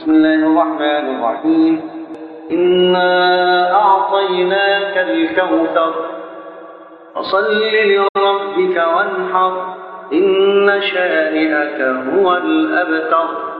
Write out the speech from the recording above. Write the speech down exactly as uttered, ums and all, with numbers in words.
بسم الله الرحمن الرحيم إنا أعطيناك الكوثر فصل لربك وانحر إن شانئك هو الأبتر.